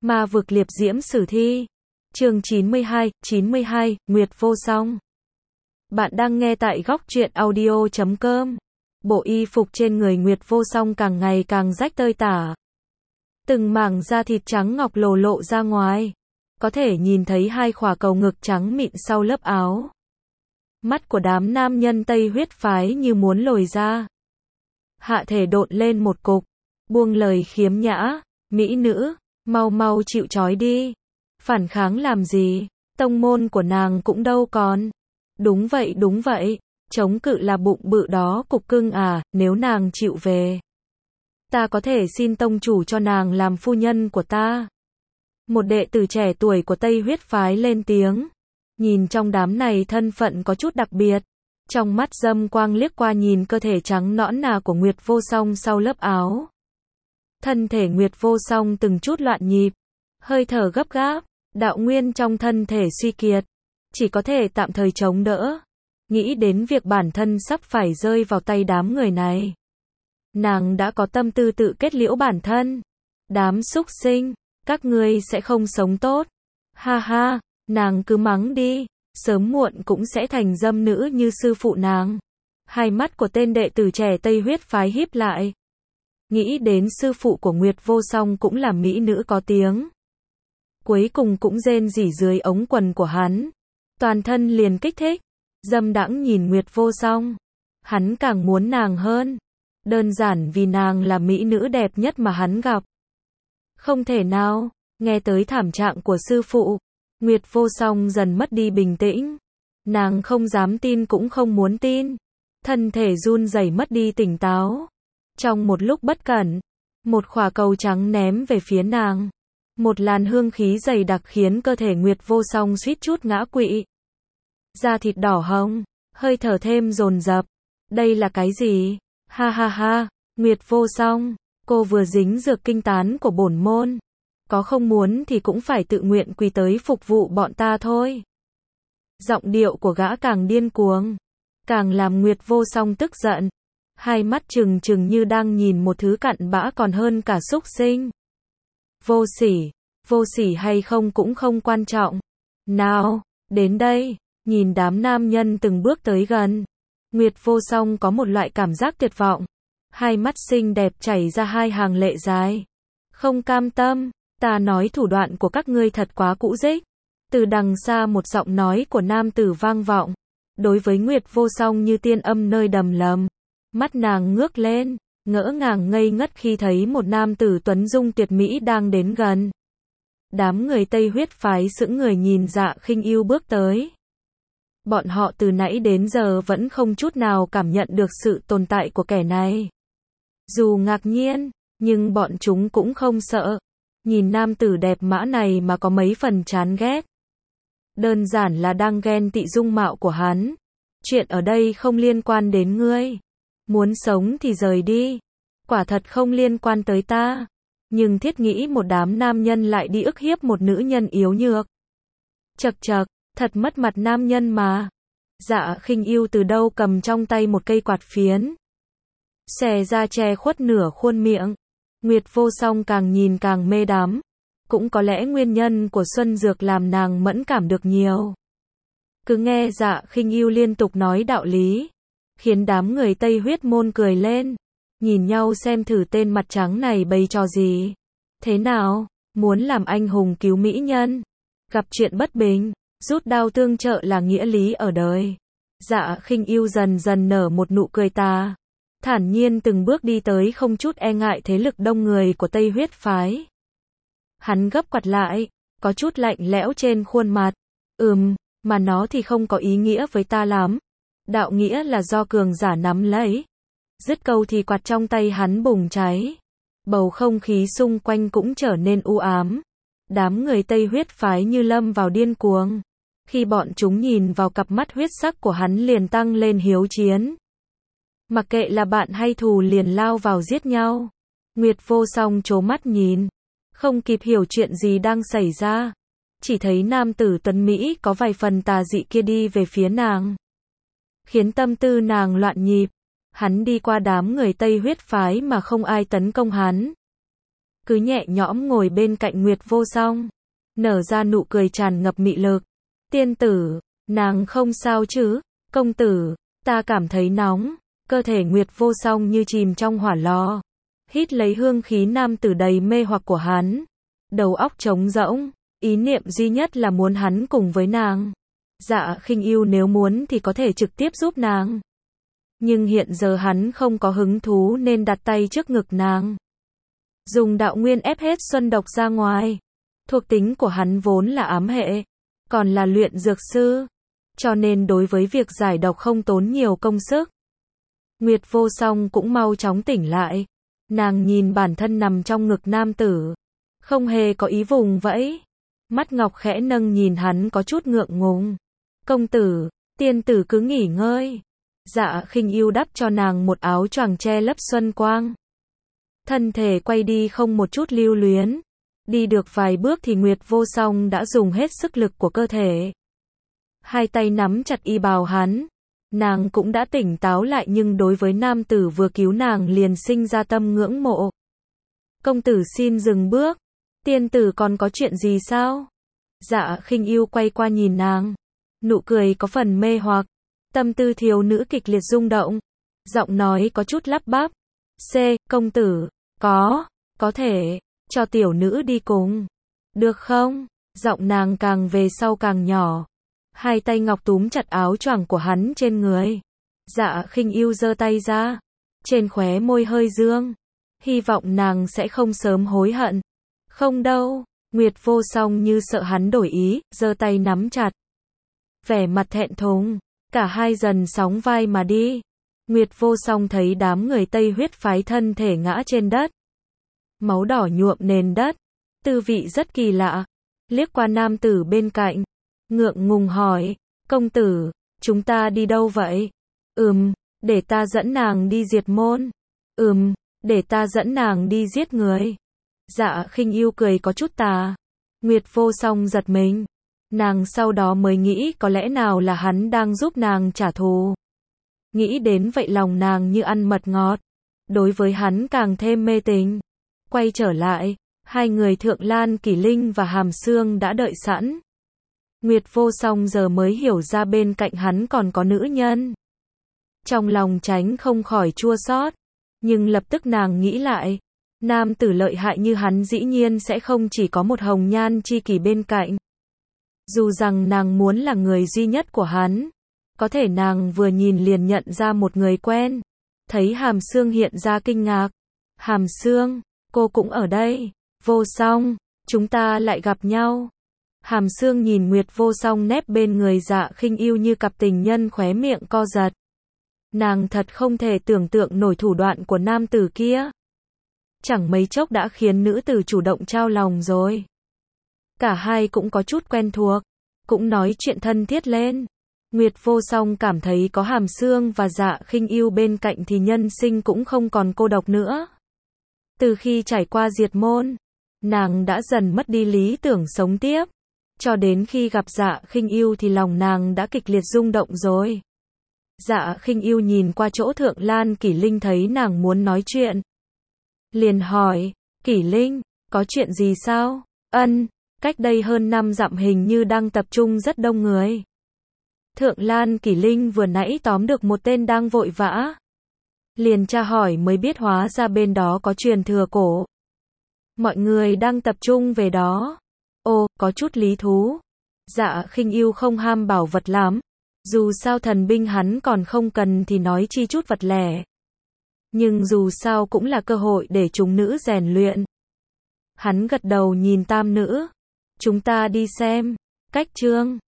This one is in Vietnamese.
Ma vực liệp diễm sử thi. Chương 92, Nguyệt vô song. Bạn đang nghe tại góc truyện audio.com. Bộ y phục trên người Nguyệt vô song càng ngày càng rách tơi tả. Từng mảng da thịt trắng ngọc lộ ra ngoài. Có thể nhìn thấy hai khỏa cầu ngực trắng mịn sau lớp áo. Mắt của đám nam nhân Tây huyết phái như muốn lồi ra. Hạ thể độn lên một cục. Buông lời khiếm nhã. Mỹ nữ, mau chịu trói đi. Phản kháng làm gì? Tông môn của nàng cũng đâu còn. Đúng vậy. Chống cự là bụng bự đó cục cưng à, nếu nàng chịu về. Ta có thể xin tông chủ cho nàng làm phu nhân của ta. Một đệ tử trẻ tuổi của Tây huyết phái lên tiếng. Nhìn trong đám này thân phận có chút đặc biệt. Trong mắt dâm quang liếc qua nhìn cơ thể trắng nõn nà của Nguyệt vô song sau lớp áo. Thân thể Nguyệt vô song từng chút loạn nhịp. Hơi thở gấp gáp. Đạo nguyên trong thân thể suy kiệt. Chỉ có thể tạm thời chống đỡ. Nghĩ đến việc bản thân sắp phải rơi vào tay đám người này. Nàng đã có tâm tư tự kết liễu bản thân. Đám súc sinh, các ngươi sẽ không sống tốt. Ha ha, nàng cứ mắng đi. Sớm muộn cũng sẽ thành dâm nữ như sư phụ nàng. Hai mắt của tên đệ tử trẻ Tây huyết phái híp lại. Nghĩ đến sư phụ của Nguyệt vô song cũng là mỹ nữ có tiếng. Cuối cùng cũng rên rỉ dưới ống quần của hắn. Toàn thân liền kích thích. Dâm đãng nhìn Nguyệt vô song. Hắn càng muốn nàng hơn. Đơn giản vì nàng là mỹ nữ đẹp nhất mà hắn gặp. Không thể nào. Nghe tới thảm trạng của sư phụ. Nguyệt vô song dần mất đi bình tĩnh. Nàng không dám tin cũng không muốn tin. Thân thể run rẩy mất đi tỉnh táo. Trong một lúc bất cẩn. Một khỏa cầu trắng ném về phía nàng. Một làn hương khí dày đặc khiến cơ thể Nguyệt vô song suýt chút ngã quỵ. Da thịt đỏ hồng, hơi thở thêm dồn dập. Đây là cái gì? Ha ha, Nguyệt vô song, cô vừa dính dược kinh tán của bổn môn. Có không muốn thì cũng phải tự nguyện quỳ tới phục vụ bọn ta thôi. Giọng điệu của gã càng điên cuồng. Càng làm Nguyệt vô song tức giận. Hai mắt trừng như đang nhìn một thứ cặn bã còn hơn cả súc sinh. Vô sỉ hay không cũng không quan trọng. Nào, đến đây, nhìn đám nam nhân từng bước tới gần. Nguyệt vô song có một loại cảm giác tuyệt vọng. Hai mắt xinh đẹp chảy ra hai hàng lệ dài. Không cam tâm, ta nói thủ đoạn của các ngươi thật quá cũ rích. Từ đằng xa một giọng nói của nam tử vang vọng. Đối với Nguyệt vô song như tiên âm nơi đầm lầy. Mắt nàng ngước lên. Ngỡ ngàng ngây ngất khi thấy một nam tử tuấn dung tuyệt mỹ đang đến gần. Đám người Tây huyết phái sững người nhìn Dạ Khinh Ưu bước tới. Bọn họ từ nãy đến giờ vẫn không chút nào cảm nhận được sự tồn tại của kẻ này. Dù ngạc nhiên, nhưng bọn chúng cũng không sợ. Nhìn nam tử đẹp mã này mà có mấy phần chán ghét. Đơn giản là đang ghen tị dung mạo của hắn. Chuyện ở đây không liên quan đến ngươi. Muốn sống thì rời đi. Quả thật không liên quan tới ta. Nhưng thiết nghĩ một đám nam nhân lại đi ức hiếp một nữ nhân yếu nhược. Chậc, thật mất mặt nam nhân mà. Dạ Khinh Ưu từ đâu cầm trong tay một cây quạt phiến. Xòe ra che khuất nửa khuôn miệng. Nguyệt vô song càng nhìn càng mê đắm. Cũng có lẽ nguyên nhân của Xuân Dược làm nàng mẫn cảm được nhiều. Cứ nghe Dạ Khinh Ưu liên tục nói đạo lý. Khiến đám người Tây huyết môn cười lên. Nhìn nhau xem thử tên mặt trắng này bày trò gì. Thế nào, muốn làm anh hùng cứu mỹ nhân. Gặp chuyện bất bình, rút đao tương trợ là nghĩa lý ở đời. Dạ Khinh Ưu dần nở một nụ cười tà. Thản nhiên từng bước đi tới không chút e ngại thế lực đông người của Tây huyết phái. Hắn gấp quạt lại, có chút lạnh lẽo trên khuôn mặt. Mà nó thì không có ý nghĩa với ta lắm. Đạo nghĩa là do cường giả nắm lấy. Dứt câu thì quạt trong tay hắn bùng cháy. Bầu không khí xung quanh cũng trở nên u ám. Đám người Tây huyết phái như lâm vào điên cuồng. Khi bọn chúng nhìn vào cặp mắt huyết sắc của hắn liền tăng lên hiếu chiến. Mặc kệ là bạn hay thù liền lao vào giết nhau. Nguyệt vô song trố mắt nhìn. Không kịp hiểu chuyện gì đang xảy ra. Chỉ thấy nam tử tuấn Mỹ có vài phần tà dị kia đi về phía nàng. Khiến tâm tư nàng loạn nhịp. Hắn đi qua đám người Tây huyết phái mà không ai tấn công hắn. cứ nhẹ nhõm ngồi bên cạnh Nguyệt Vô Song, nở ra nụ cười tràn ngập mị lực. Tiên tử, nàng không sao chứ? Công tử, ta cảm thấy nóng. Cơ thể Nguyệt Vô Song như chìm trong hỏa lò, hít lấy hương khí nam tử đầy mê hoặc của hắn. Đầu óc trống rỗng, ý niệm duy nhất là muốn hắn cùng với nàng. Dạ Khinh Yêu nếu muốn thì có thể trực tiếp giúp nàng. Nhưng hiện giờ hắn không có hứng thú nên đặt tay trước ngực nàng. Dùng đạo nguyên ép hết xuân độc ra ngoài. Thuộc tính của hắn vốn là ám hệ, còn là luyện dược sư, cho nên đối với việc giải độc không tốn nhiều công sức. Nguyệt Vô Song cũng mau chóng tỉnh lại. Nàng nhìn bản thân nằm trong ngực nam tử, không hề có ý vùng vẫy. Mắt ngọc khẽ nâng nhìn hắn có chút ngượng ngùng. Công tử, tiên tử cứ nghỉ ngơi. Dạ Khinh Yêu đắp cho nàng một áo choàng che lấp xuân quang. Thân thể quay đi không một chút lưu luyến. Đi được vài bước thì Nguyệt Vô Song đã dùng hết sức lực của cơ thể. Hai tay nắm chặt y bào hắn. Nàng cũng đã tỉnh táo lại nhưng đối với nam tử vừa cứu nàng liền sinh ra tâm ngưỡng mộ. Công tử xin dừng bước. Tiên tử còn có chuyện gì sao? Dạ Khinh Yêu quay qua nhìn nàng. Nụ cười có phần mê hoặc. Tâm tư thiếu nữ kịch liệt rung động. Giọng nói có chút lắp bắp. Công tử, có thể, cho tiểu nữ đi cùng. Được không? Giọng nàng càng về sau càng nhỏ. Hai tay ngọc túm chặt áo choàng của hắn trên người. Dạ Khinh Yêu giơ tay ra. Trên khóe môi hơi dương. Hy vọng nàng sẽ không sớm hối hận. Không đâu. Nguyệt Vô Song như sợ hắn đổi ý, giơ tay nắm chặt. Vẻ mặt thẹn thùng. Cả hai dần sóng vai mà đi. Nguyệt Vô Song thấy đám người Tây huyết phái thân thể ngã trên đất. Máu đỏ nhuộm nền đất. Tư vị rất kỳ lạ. Liếc qua nam tử bên cạnh. Ngượng ngùng hỏi. Công tử, chúng ta đi đâu vậy? Để ta dẫn nàng đi diệt môn. Để ta dẫn nàng đi giết người. Dạ Khinh Yêu cười có chút tà. Nguyệt Vô Song giật mình. Nàng sau đó mới nghĩ có lẽ nào là hắn đang giúp nàng trả thù. Nghĩ đến vậy lòng nàng như ăn mật ngọt. Đối với hắn càng thêm mê tình. Quay trở lại, hai người Thượng Lan Kỷ Linh và Hàm Xương đã đợi sẵn. Nguyệt Vô Song giờ mới hiểu ra bên cạnh hắn còn có nữ nhân. Trong lòng tránh không khỏi chua xót. Nhưng lập tức nàng nghĩ lại. Nam tử lợi hại như hắn dĩ nhiên sẽ không chỉ có một hồng nhan chi kỷ bên cạnh. Dù rằng nàng muốn là người duy nhất của hắn. Có thể nàng vừa nhìn liền nhận ra một người quen. Thấy Hàm Xương hiện ra kinh ngạc. Hàm Xương, cô cũng ở đây. Vô Song, chúng ta lại gặp nhau. Hàm Xương nhìn Nguyệt Vô Song nép bên người Dạ Khinh Yêu như cặp tình nhân khóe miệng co giật. Nàng thật không thể tưởng tượng nổi thủ đoạn của nam tử kia. Chẳng mấy chốc đã khiến nữ tử chủ động trao lòng rồi. Cả hai cũng có chút quen thuộc. Cũng nói chuyện thân thiết lên. Nguyệt Vô Song cảm thấy có Hàm Xương và Dạ Khinh Yêu bên cạnh thì nhân sinh cũng không còn cô độc nữa. Từ khi trải qua diệt môn, nàng đã dần mất đi lý tưởng sống tiếp. Cho đến khi gặp Dạ Khinh Yêu thì lòng nàng đã kịch liệt rung động rồi. Dạ Khinh Yêu nhìn qua chỗ Thượng Lan Kỷ Linh thấy nàng muốn nói chuyện. Liền hỏi, Kỷ Linh, có chuyện gì sao? Cách đây hơn 5 dặm hình như đang tập trung rất đông người. Thượng Lan Kỷ Linh vừa nãy tóm được một tên đang vội vã. Liền tra hỏi mới biết hóa ra bên đó có truyền thừa cổ. Mọi người đang tập trung về đó. Ồ, có chút lý thú. Dạ Khinh Yêu không ham bảo vật lắm. Dù sao thần binh hắn còn không cần thì nói chi chút vật lẻ. Nhưng dù sao cũng là cơ hội để chúng nữ rèn luyện. Hắn gật đầu nhìn tam nữ. Chúng ta đi xem. Cách chương